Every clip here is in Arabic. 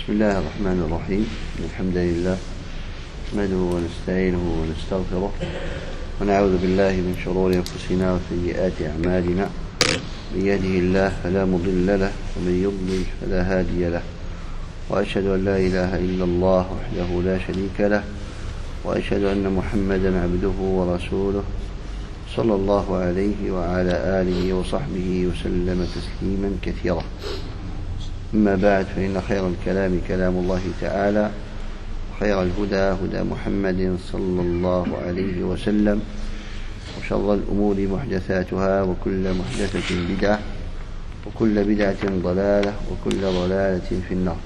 بسم الله الرحمن الرحيم. الحمد لله نحمده ونستعينه ونستغفره ونعوذ بالله من شرور أنفسنا وسيئات أعمالنا. من يهده الله فلا مضل له ومن يضلل فلا هادي له، وأشهد أن لا إله إلا الله وحده لا شريك له، وأشهد أن محمدا عبده ورسوله صلى الله عليه وعلى آله وصحبه وسلم تسليما كثيرا. أما بعد، فإن خير الكلام كلام الله تعالى، وخير الهدى هدى محمد صلى الله عليه وسلم، وشر الأمور محدثاتها، وكل محدثة بدعة، وكل بدعة ضلالة، وكل ضلالة في النار.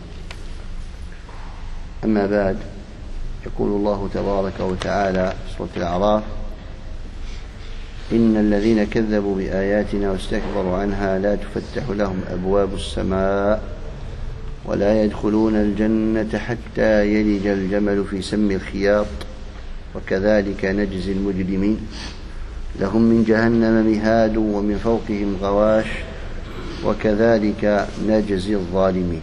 أما بعد، يقول الله تبارك وتعالى سورة الأعراف: إن الذين كذبوا بآياتنا واستكبروا عنها لا تفتح لهم أبواب السماء ولا يدخلون الجنة حتى يلج الجمل في سم الخياط وكذلك نجزي المجرمين. لهم من جهنم مهاد ومن فوقهم غواش وكذلك نجزي الظالمين.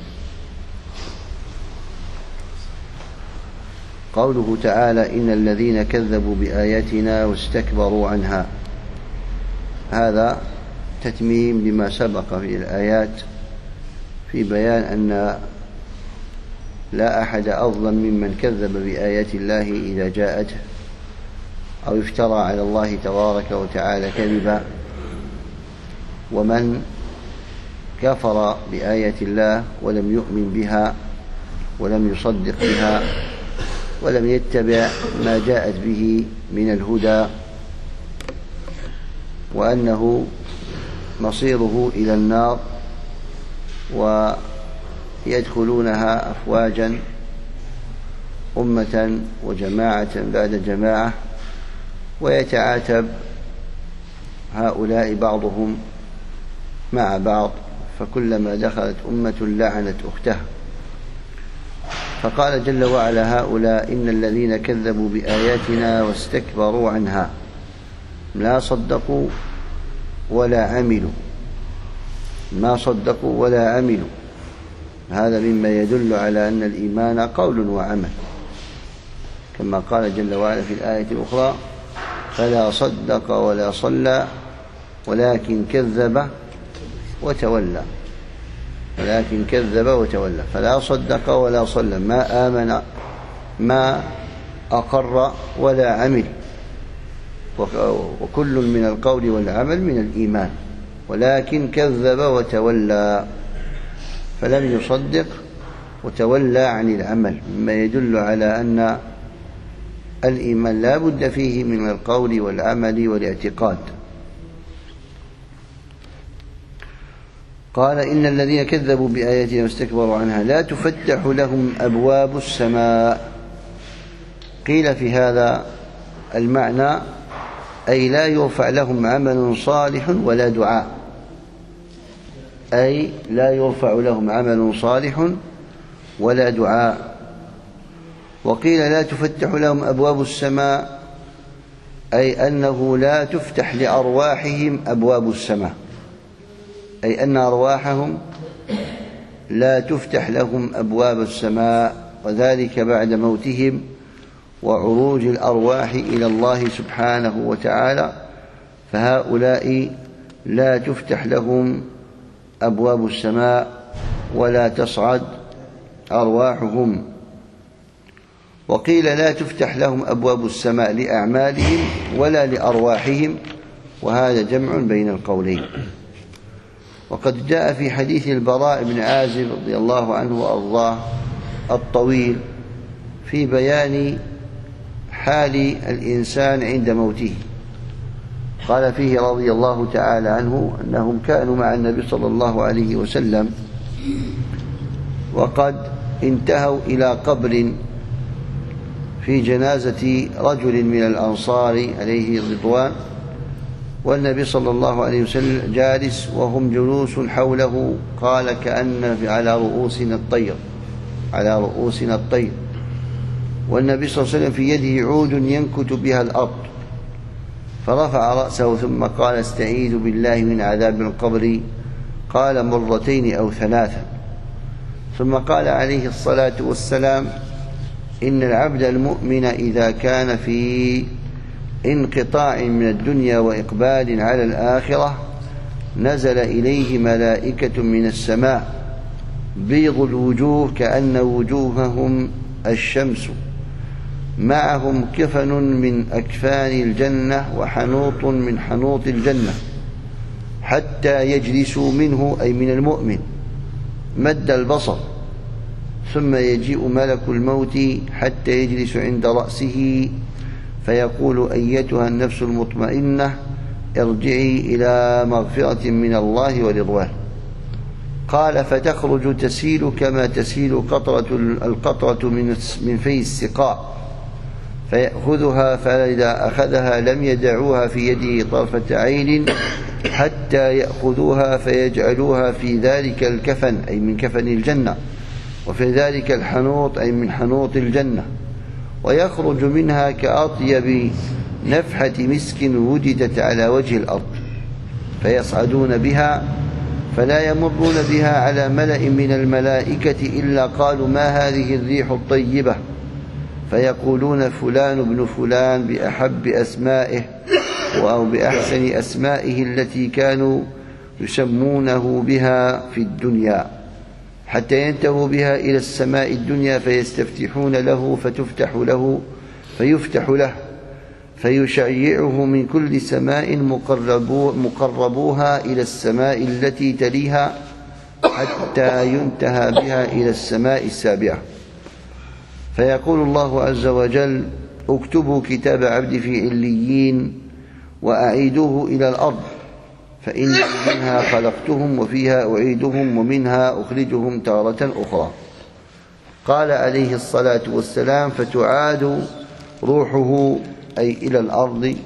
قوله تعالى: إن الذين كذبوا بآياتنا واستكبروا عنها، هذا تتميم لما سبق في الآيات في بيان أن لا أحد أظلم ممن كذب بآيات الله إذا جاءته أو افترى على الله تبارك وتعالى كذبا. ومن كفر بآيات الله ولم يؤمن بها ولم يصدق بها ولم يتبع ما جاءت به من الهدى، وأنه مصيره إلى النار ويدخلونها أفواجا أمة وجماعة بعد جماعة، ويتعاتب هؤلاء بعضهم مع بعض، فكلما دخلت أمة لعنت أختها. فقال جل وعلا: هؤلاء إن الذين كذبوا بآياتنا واستكبروا عنها، لا صدقوا ولا عملوا، ما صدقوا ولا عملوا. هذا مما يدل على أن الإيمان قول وعمل، كما قال جل وعلا في الآية الأخرى: فلا صدق ولا صلى ولكن كذب وتولى. ولكن كذب وتولى، فلا صدق ولا صلى، ما آمن، ما أقر ولا عمل، وكل من القول والعمل من الإيمان، ولكن كذب وتولى، فلم يصدق وتولى عن العمل، مما يدل على أن الإيمان لا بد فيه من القول والعمل والاعتقاد. قال: إن الذين كذبوا بآياتنا واستكبروا عنها لا تفتح لهم أبواب السماء. قيل في هذا المعنى أي لا يرفع لهم عمل صالح ولا دعاء، أي لا يرفع لهم عمل صالح ولا دعاء. وقيل لا تفتح لهم أبواب السماء، أي أنه لا تفتح لأرواحهم أبواب السماء، أي أن أرواحهم لا تفتح لهم أبواب السماء، وذلك بعد موتهم وعروج الأرواح إلى الله سبحانه وتعالى، فهؤلاء لا تفتح لهم أبواب السماء ولا تصعد أرواحهم. وقيل لا تفتح لهم أبواب السماء لأعمالهم ولا لأرواحهم، وهذا جمع بين القولين. وقد جاء في حديث البراء بن عازب رضي الله عنه وأرضاه الطويل في بيان حال الإنسان عند موته، قال فيه رضي الله تعالى عنه أنهم كانوا مع النبي صلى الله عليه وسلم، وقد انتهوا إلى قبر في جنازة رجل من الأنصار عليه الرضوان، والنبي صلى الله عليه وسلم جالس وهم جلوس حوله، قال: كأن على رؤوسنا الطير، على رؤوسنا الطير. والنبي صلى الله عليه وسلم في يده عود ينكت بها الأرض، فرفع رأسه ثم قال: استعيذ بالله من عذاب القبر. قال مرتين أو ثلاثا، ثم قال عليه الصلاة والسلام: إن العبد المؤمن إذا كان في انقطاع من الدنيا وإقبال على الآخرة نزل إليه ملائكة من السماء بيض الوجوه كأن وجوههم الشمس، معهم كفن من أكفان الجنة وحنوط من حنوط الجنة، حتى يجلسوا منه، أي من المؤمن، مد البصر، ثم يجيء ملك الموت حتى يجلس عند رأسه فيقول: أيتها النفس المطمئنة ارجعي إلى مغفرة من الله ورضوان. قال: فتخرج تسيل كما تسيل القطرة من في السقاء، فيأخذها، فإذا أخذها لم يدعوها في يده طرفة عين حتى يأخذوها فيجعلوها في ذلك الكفن، أي من كفن الجنة، وفي ذلك الحنوط، أي من حنوط الجنة، ويخرج منها كأطيب نفحة مسك وجدت على وجه الأرض، فيصعدون بها فلا يمرون بها على ملأ من الملائكة إلا قالوا: ما هذه الريح الطيبة؟ فيقولون: فلان ابن فلان بأحب أسمائه أو بأحسن أسمائه التي كانوا يسمونه بها في الدنيا، حتى ينتهوا بها إلى السماء الدنيا فيستفتحون له فيفتح له فيشيعه من كل سماء مقربوها إلى السماء التي تليها حتى ينتهى بها إلى السماء السابعة. فيقول الله عز وجل: اكتبوا كتاب عبدي في عليين وأعيدوه إلى الأرض، فإن منها خلقتهم وفيها أعيدهم ومنها أخرجهم تارة أخرى. قال عليه الصلاة والسلام: فتعاد روحه، أي إلى الأرض،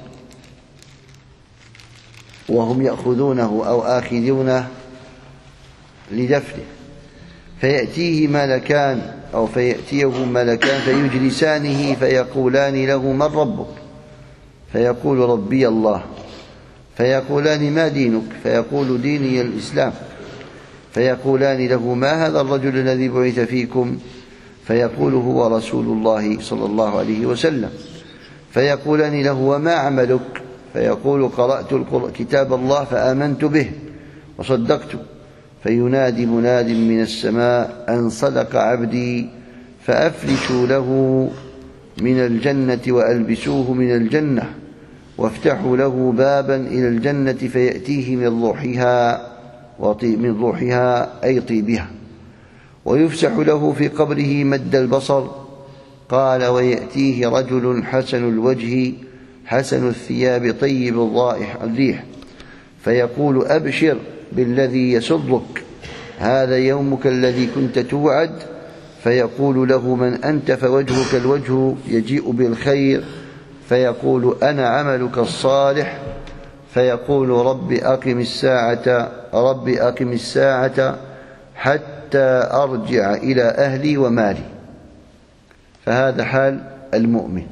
وهم يأخذونه أو آخذونه لدفنه، فيأتيه ملكان أو فيأتيه ملكان فيجلسانه فيقولان له: من ربك؟ فيقول: ربي الله. فيقولان: ما دينك؟ فيقول: ديني الإسلام. فيقولان له: ما هذا الرجل الذي بعث فيكم؟ فيقول: هو رسول الله صلى الله عليه وسلم. فيقولان له: وما عملك؟ فيقول: قرأت كتاب الله فآمنت به وصدقت. فينادي مناد من السماء: أن صدق عبدي، فأفرشوا له من الجنة وألبسوه من الجنة، وافتحوا له بابا إلى الجنة فيأتيه من روحها أي طيبها، ويفسح له في قبره مد البصر. قال: ويأتيه رجل حسن الوجه حسن الثياب طيب الريح، فيقول: أبشر بالذي يسرك، هذا يومك الذي كنت توعد. فيقول له: من أنت؟ فوجهك الوجه يجيء بالخير. فيقول: أنا عملك الصالح. فيقول: رب أقم الساعة حتى أرجع إلى أهلي ومالي. فهذا حال المؤمن.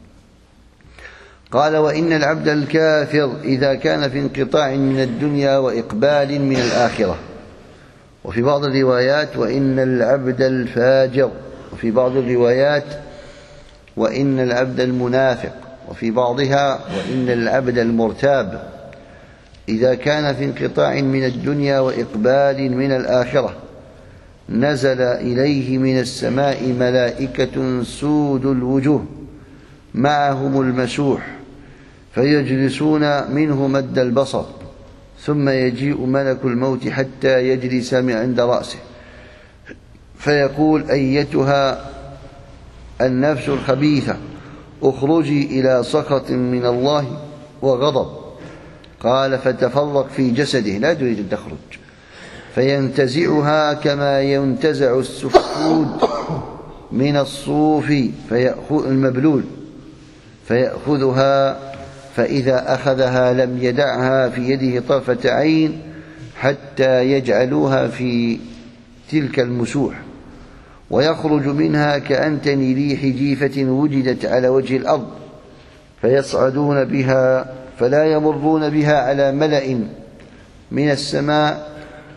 قال: وإن العبد الكافر إذا كان في انقطاع من الدنيا وإقبال من الآخرة. وفي بعض الروايات: وإن العبد الفاجر. وفي بعض الروايات: وإن العبد المنافق. وفي بعضها: وإن العبد المرتاب إذا كان في انقطاع من الدنيا وإقبال من الآخرة نزل إليه من السماء ملائكة سود الوجوه معهم المسوح، فيجلسون منه مد البصر، ثم يجيء ملك الموت حتى يجلس عند رأسه فيقول: أيتها النفس الخبيثة اخرجي إلى سخط من الله وغضب. قال: فتفرق في جسده، لا تريد أن تخرج، فينتزعها كما ينتزع السفود من الصوف المبلول، فيأخذها، فإذا أخذها لم يدعها في يده طرفة عين حتى يجعلوها في تلك المسوح، ويخرج منها كأنتن ريح جيفة وجدت على وجه الأرض، فيصعدون بها فلا يمرون بها على ملأ من السماء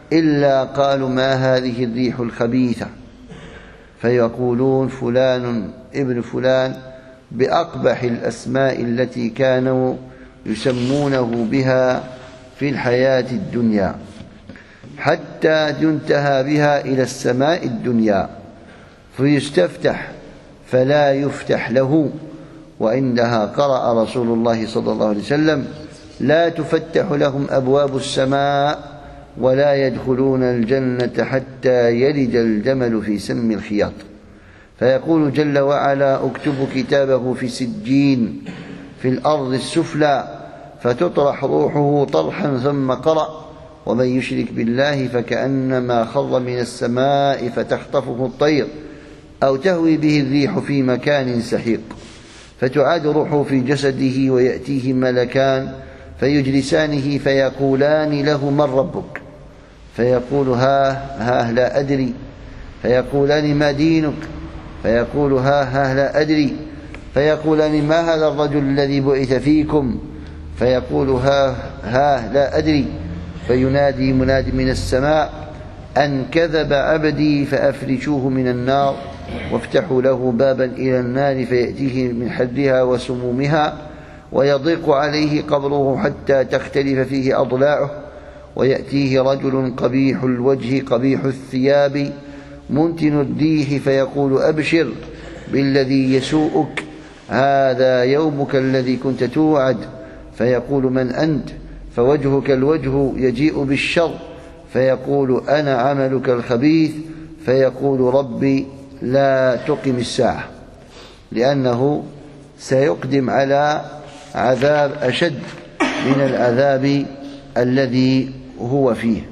إلا قالوا ما هذه الريح الخبيثة، فيقولون فلان ابن فلان بأقبح الأسماء التي كانوا يسمونه بها في الحياة الدنيا، حتى ينتهى بها إلى السماء الدنيا فيستفتح فلا يفتح له. وعندها قرأ رسول الله صلى الله عليه وسلم: لا تفتح لهم أبواب السماء ولا يدخلون الجنة حتى يلج الجمل في سم الخياط. فيقول جل وعلا: اكتبوا كتابه في سجين في الأرض السفلى، فتطرح روحه طرحا ثم قرأ: ومن يشرك بالله فكأنما خر من السماء فتخطفه الطير أو تهوي به الريح في مكان سحيق. فتعاد روحه في جسده ويأتيه ملكان فيجلسانه فيقولان له: من ربك؟ فيقول: ها لا أدري. فيقولان: ما دينك؟ فيقول: ها لا أدري. فيقولان: ما هذا الرجل الذي بعث فيكم؟ فيقول: ها لا أدري. فينادي مناد من السماء: أن كذب عبدي فأفرشوه من النار وافتحوا له بابا إلى النار فيأتيه من حرها وسمومها ويضيق عليه قبره حتى تختلف فيه أضلاعه، ويأتيه رجل قبيح الوجه قبيح الثياب منتن الريح فيقول: أبشر بالذي يسوءك، هذا يومك الذي كنت توعد. فيقول: من أنت؟ فوجهك الوجه يجيء بالشر. فيقول: أنا عملك الخبيث. فيقول: ربي لا تقم الساعة، لأنه سيقدم على عذاب أشد من العذاب الذي هو فيه.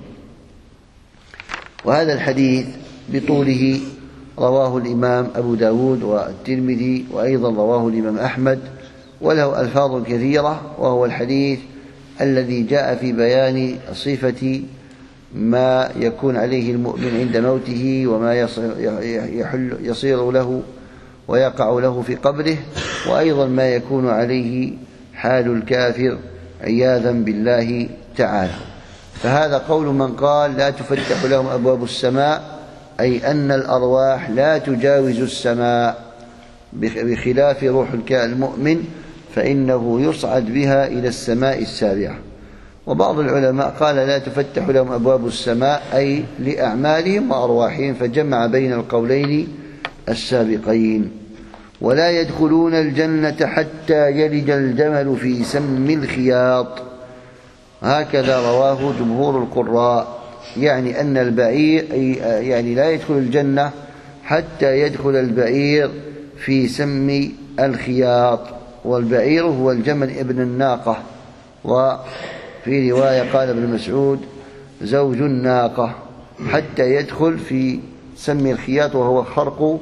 وهذا الحديث بطوله رواه الإمام أبو داود والترمذي، وأيضا رواه الإمام أحمد، وله ألفاظ كثيرة، وهو الحديث الذي جاء في بيان صفة ما يكون عليه المؤمن عند موته وما يصير له ويقع له في قبره، وأيضا ما يكون عليه حال الكافر عياذا بالله تعالى. فهذا قول من قال: لا تفتح لهم أبواب السماء، أي أن الأرواح لا تجاوز السماء، بخلاف روح المؤمن فإنه يصعد بها إلى السماء السابعة. وبعض العلماء قال: لا تفتح لهم أبواب السماء أي لأعمالهم وأرواحهم، فجمع بين القولين السابقين. ولا يدخلون الجنة حتى يلج الجمل في سم الخياط، هكذا رواه جمهور القراء، يعني أن البعير يعني لا يدخل الجنة حتى يدخل البعير في سم الخياط. والبعير هو الجمل ابن الناقة، وفي رواية قال ابن مسعود: زوج الناقة، حتى يدخل في سم الخياط وهو خرق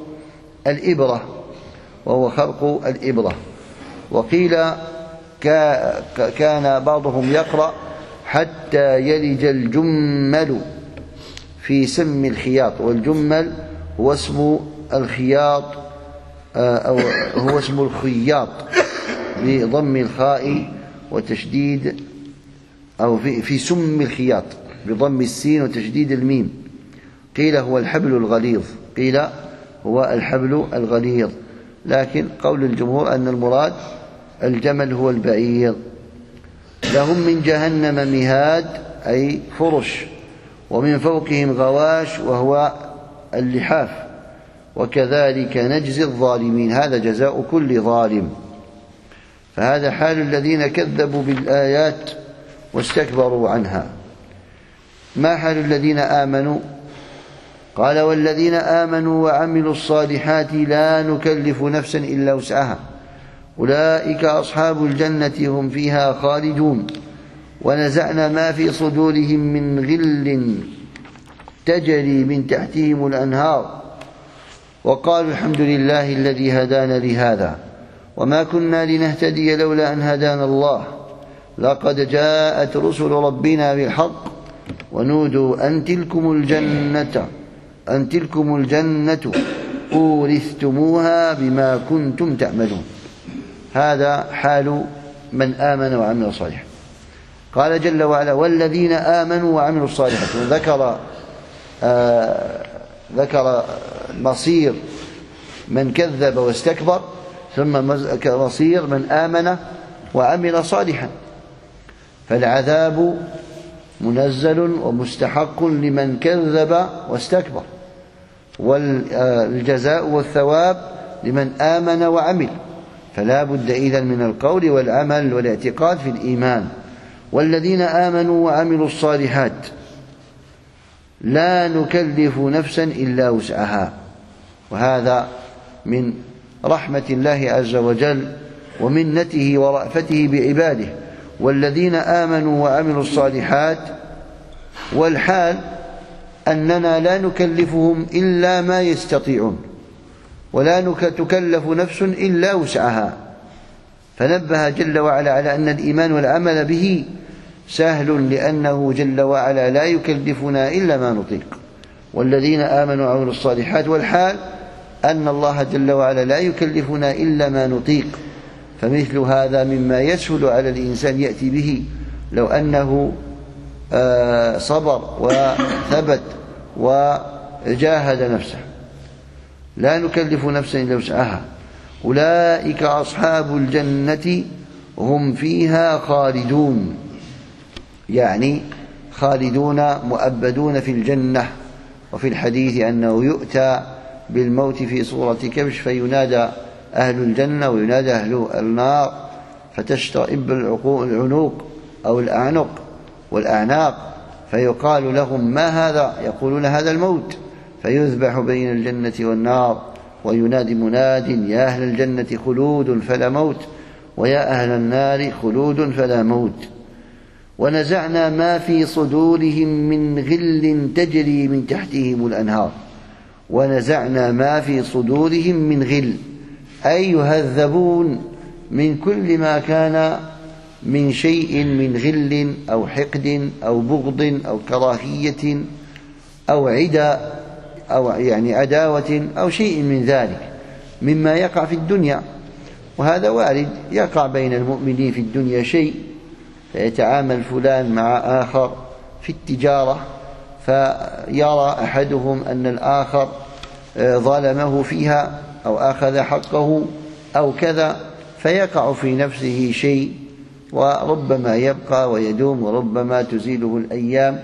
الإبرة. وقيل كان بعضهم يقرأ: حتى يلج الجمل في سم الخياط. والجمل هو اسم الخياط، أو هو اسم الخياط بضم الخاء وتشديد، أو في سم الخياط بضم السين وتشديد الميم. قيل هو الحبل الغليظ، لكن قول الجمهور أن المراد الجمل هو البعير. لهم من جهنم مهاد أي فرش، ومن فوقهم غواش وهو اللحاف، وكذلك نجزي الظالمين، هذا جزاء كل ظالم. فهذا حال الذين كذبوا بالآيات واستكبروا عنها. ما حال الذين آمنوا؟ قال: والذين آمنوا وعملوا الصالحات لا نكلف نفسا إلا وسعها أولئك أصحاب الجنة هم فيها خالدون. ونزعنا ما في صدورهم من غل تجري من تحتهم الأنهار وقالوا الحمد لله الذي هدانا لهذا وما كنا لنهتدي لولا أن هدانا الله لقد جاءت رسل ربنا بالحق ونودوا أن تلكم الجنة أورثتموها بما كنتم تعملون. هذا حال من آمن وعمل صالحا. قال جل وعلا والذين آمنوا وعملوا الصالحات، ذكر مصير من كذب واستكبر، ثم مصير من آمن وعمل صالحا. فالعذاب منزل ومستحق لمن كذب واستكبر، والجزاء والثواب لمن آمن وعمل. فلا بد إذن من القول والعمل والاعتقاد في الإيمان. والذين آمنوا وعملوا الصالحات لا نكلف نفسا إلا وسعها، وهذا من رحمة الله عز وجل ومنته ورأفته بعباده. والذين آمنوا وعملوا الصالحات، والحال أننا لا نكلفهم إلا ما يستطيعون، ولا تكلف نفس إلا وسعها. فنبه جل وعلا على أن الإيمان والعمل به سهل، لأنه جل وعلا لا يكلفنا إلا ما نطيق. والذين آمنوا وعملوا الصالحات، والحال أن الله جل وعلا لا يكلفنا إلا ما نطيق. فمثل هذا مما يسهل على الإنسان يأتي به لو أنه صبر وثبت وجاهد نفسه. لا نكلف نفسا إلا وسعها. أولئك أصحاب الجنة هم فيها خالدون، يعني خالدون مؤبدون في الجنة. وفي الحديث أنه يؤتى بالموت في صورة كبش، فينادى أهل الجنة وينادى أهل النار، فتشتئب العنوق أو الأعنق والأعناق، فيقال لهم ما هذا؟ يقولون هذا الموت، فيذبح بين الجنة والنار، وينادي مناد يا أهل الجنة خلود فلا موت، ويا أهل النار خلود فلا موت. ونزعنا ما في صدورهم من غل تجري من تحتهم الأنهار. ونزعنا ما في صدورهم من غل، أي يهذبون من كل ما كان من شيء من غل أو حقد أو بغض أو كراهية أو عدا أو يعني عداوة أو شيء من ذلك مما يقع في الدنيا. وهذا وارد، يقع بين المؤمنين في الدنيا شيء، فيتعامل فلان مع آخر في التجارة، فيرى أحدهم أن الآخر ظلمه فيها أو أخذ حقه أو كذا، فيقع في نفسه شيء، وربما يبقى ويدوم، وربما تزيله الأيام،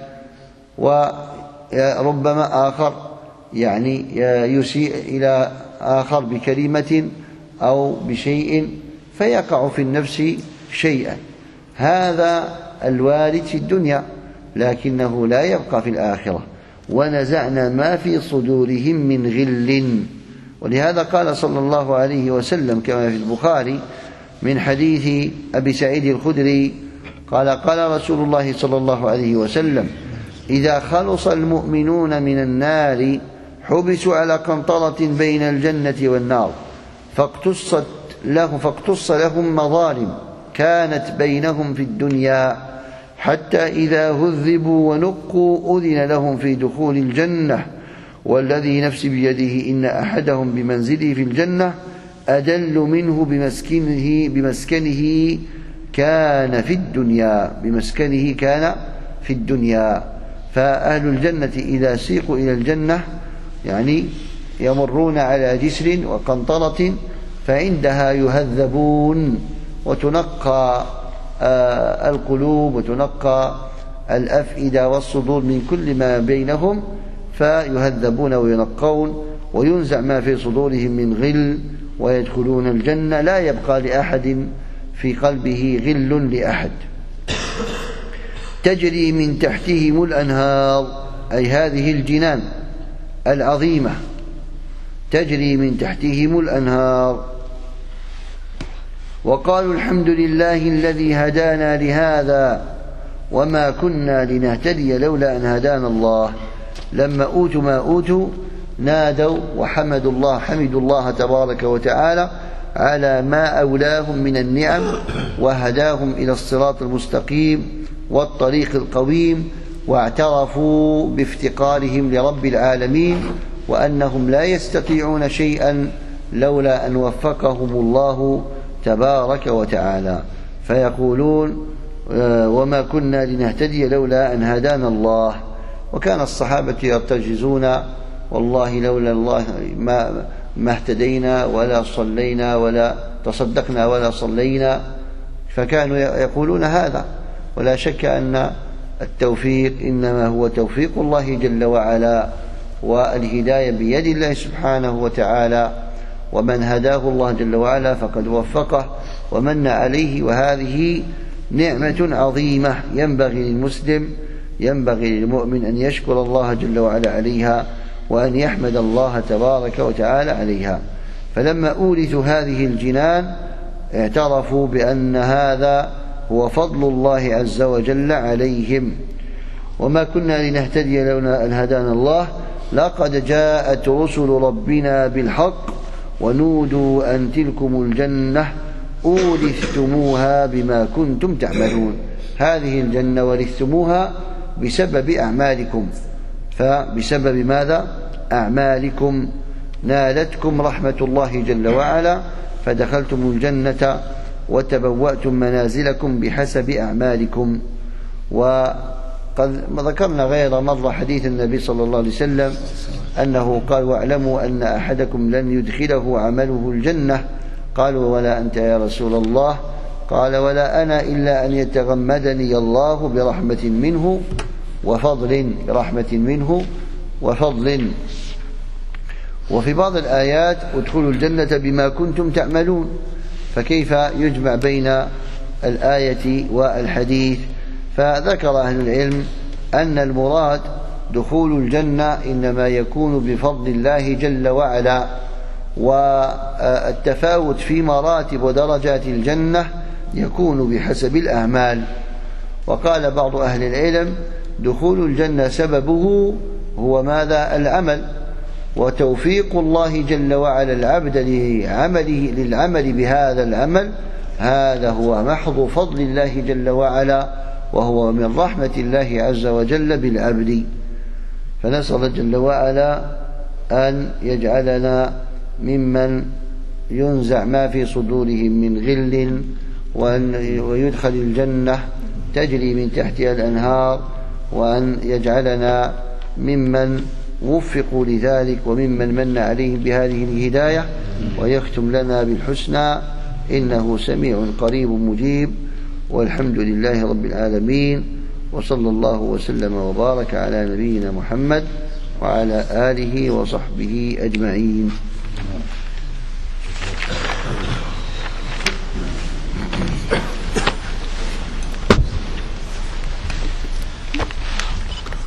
وربما آخر يعني يسيء إلى آخر بكلمة أو بشيء، فيقع في النفس شيئا. هذا الوارد في الدنيا، لكنه لا يبقى في الآخرة. ونزعنا ما في صدورهم من غل. ولهذا قال صلى الله عليه وسلم كما في البخاري من حديث أبي سعيد الخدري قال قال رسول الله صلى الله عليه وسلم إذا خلص المؤمنون من النار حبسوا على قنطرة بين الجنة والنار، فاقتص لهم مظالم كانت بينهم في الدنيا، حتى إذا هذبوا ونقوا أذن لهم في دخول الجنة، والذي نفسي بيده إن أحدهم بمنزله في الجنة أدل منه بمسكنه كان في الدنيا. فأهل الجنة إذا سيقوا إلى الجنة يعني يمرون على جسر وقنطرة، فعندها يهذبون وتنقى القلوب وتنقى الأفئدة والصدور من كل ما بينهم، فيهذبون وينقون، وينزع ما في صدورهم من غل، ويدخلون الجنة لا يبقى لأحد في قلبه غل لأحد. تجري من تحتهم الأنهار، أي هذه الجنان العظيمة تجري من تحتهم الأنهار. وقالوا الحمد لله الذي هدانا لهذا وما كنا لنهتدي لولا أن هدانا الله. لما أوتوا ما أوتوا نادوا وحمدوا الله تبارك وتعالى على ما أولاهم من النعم، وهداهم إلى الصراط المستقيم والطريق القويم، واعترفوا بافتقارهم لرب العالمين، وأنهم لا يستطيعون شيئا لولا أن وفقهم الله تبارك وتعالى. فيقولون وما كنا لنهتدي لولا أن هدانا الله. وكان الصحابة يرتجزون والله لولا الله ما اهتدينا ولا صلينا ولا تصدقنا ولا صلينا، فكانوا يقولون هذا. ولا شك أن التوفيق إنما هو توفيق الله جل وعلا، والهداية بيد الله سبحانه وتعالى، ومن هداه الله جل وعلا فقد وفقه ومن عليه، وهذه نعمة عظيمة ينبغي للمسلم، ينبغي للمؤمن أن يشكر الله جل وعلا عليها، وأن يحمد الله تبارك وتعالى عليها. فلما أورثوا هذه الجنان اعترفوا بأن هذا هو فضل الله عز وجل عليهم. وما كنا لنهتدي لولا أن هدانا الله لقد جاءت رسل ربنا بالحق ونودوا أن تلكم الجنة أورثتموها بما كنتم تعملون. هذه الجنة ورثتموها بسبب أعمالكم، فبسبب ماذا؟ أعمالكم نالتكم رحمة الله جل وعلا فدخلتم الجنة وتبوأتم منازلكم بحسب أعمالكم. وقد ذكرنا غير مرة حديث النبي صلى الله عليه وسلم أنه قال: واعلموا أن أحدكم لن يدخله عمله الجنة. قالوا: ولا أنت يا رسول الله؟ قال: ولا أنا إلا أن يتغمدني الله برحمة منه وفضل، برحمة منه وفضل. وفي بعض الآيات: ادخلوا الجنة بما كنتم تعملون. فكيف يجمع بين الآية والحديث؟ فذكر أهل العلم أن المراد دخول الجنة إنما يكون بفضل الله جل وعلا، والتفاوت في مراتب ودرجات الجنة يكون بحسب الأعمال. وقال بعض أهل العلم: دخول الجنة سببه هو ماذا؟ العمل، وتوفيق الله جل وعلا العبد للعمل بهذا العمل، هذا هو محض فضل الله جل وعلا، وهو من رحمة الله عز وجل بالعبد. فنسأل جل وعلا أن يجعلنا ممن ينزع ما في صدورهم من غل، ويدخل الجنة تجري من تحتها الأنهار، وأن يجعلنا ممن وفقوا لذلك وممن من عليهم بهذه الهداية، ويختم لنا بالحسنى إنه سميع قريب مجيب. والحمد لله رب العالمين، وصلى الله وسلم وبارك على نبينا محمد وعلى آله وصحبه أجمعين.